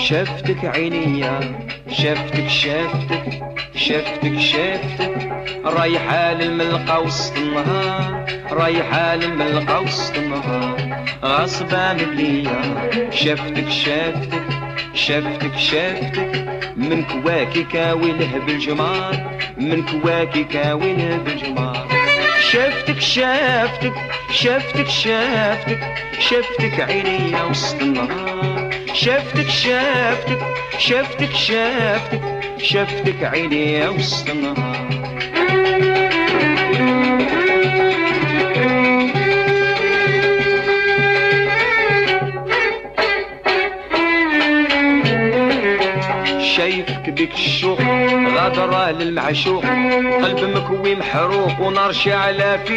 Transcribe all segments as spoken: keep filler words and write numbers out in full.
شفتك عينيا شفتك شفتك شفتك شفتك رايحة للملقى وسط النهار رايحة للملقى وسط النهار غصبة مبلية شفتك شفتك شفتك شفتك من كواكي كاوله بالجمار من كواكي كاوله بالجمار شفتك شفتك شفتك شفتك شفتك عينيا وسط النهار شفتك شفتك شفتك شفتك شفتك عينيا وسط النهار شايفك بك الشوق غادرة للمعشوق قلب مكوي محروق ونار شعلة في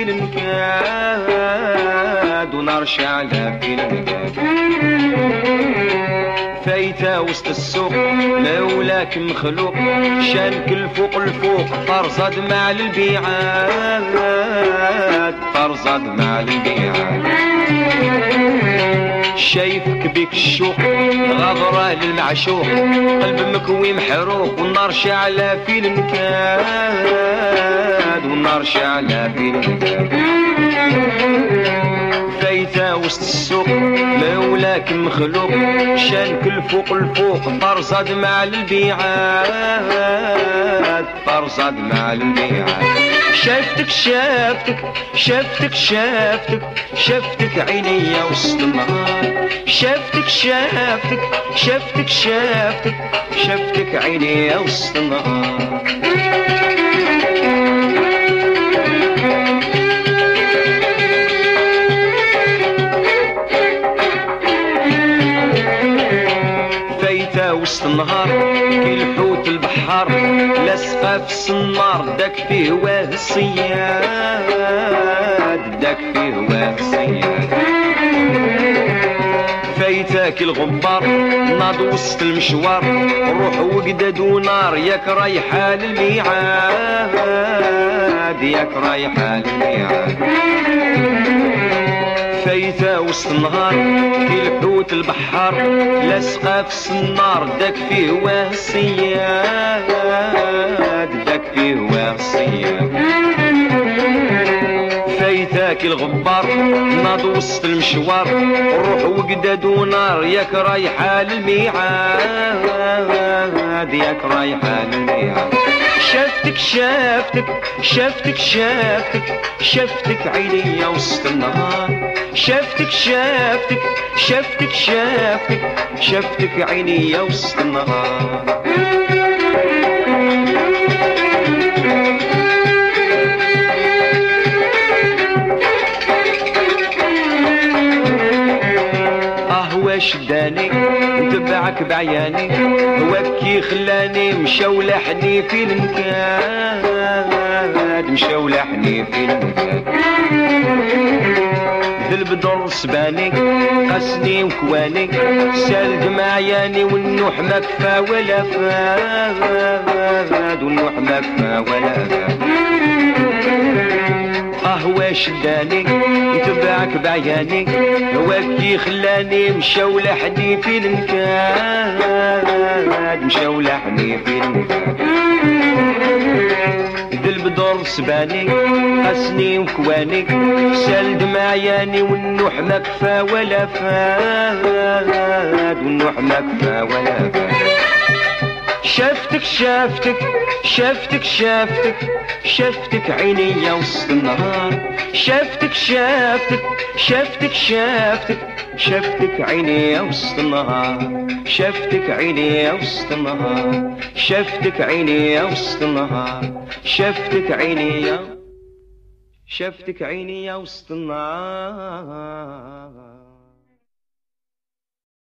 المكاد ونار شعلة في المكاد فايتة وسط السوق مولاك مخلوق شانك الفوق الفوق فرصد مع البيعات فرصد مع البيعات شايفك بك الشوق غضرة للمعشوق قلب مكوي محروق والنار شعلة في المكاد والنار شعلة في المكاد فايتة وسط السوق مولاك مخلوق شانك الفوق الفوق فرصد مع البيعات فرصد مع البيعات شفتك شفتك شفتك شفتك شفتك عينيا وسط النهار شفتك شفتك شفتك شفتك شفتك عينيا وسط النهار وسط النهار كي الحوت البحار لاسقى في الصنار داك فيه واه الصياد داك فيه واه الصياد فايتاك الغبار ناض وسط المشوار روح وقدد ونار ياك رايحة للميعاد ياك رايحة للميعاد فايتة وسط النهار كي الحوت البحار لاسقى في الصنار داك فيه واه الصياد داك فيه واه الصياد فايتاك الغبار ناض وسط المشوار روح وقدد ونار ياك رايحة للميعاد ياك رايحة للميعاد شفتك شفتك شفتك شفتك شفتك عينيا وسط النهار شفتك شفتك شفتك شفتك شفتك عينيا وسط النهار شداني نتبعك بعياني هواكي خلاني مشولحني في المكاد مشولحني في المكاد ذل بدر سباني قسني وكواني سال دمعياني والنوح ما كفى ولا فاد والنوح ما كفى ولا فاد هوا شداني نتبعك بعياني هواكي خلاني مشولحني في المكاد مشولحني في المكاد ذل بدر سباني قسني وكواني سال دمعياني والنوح ما كفى ولا فاد والنوح ما كفى ولا فاد شفتك شفتك شفتك شفتك شفتك عينيا وسط النهار شفتك شفتك شفتك شفتك شفتك عينيا وسط النهار شفتك عينيا وسط النهار شفتك عينيا وسط النهار شفتك عينيا شفتك عينيا وسط النهار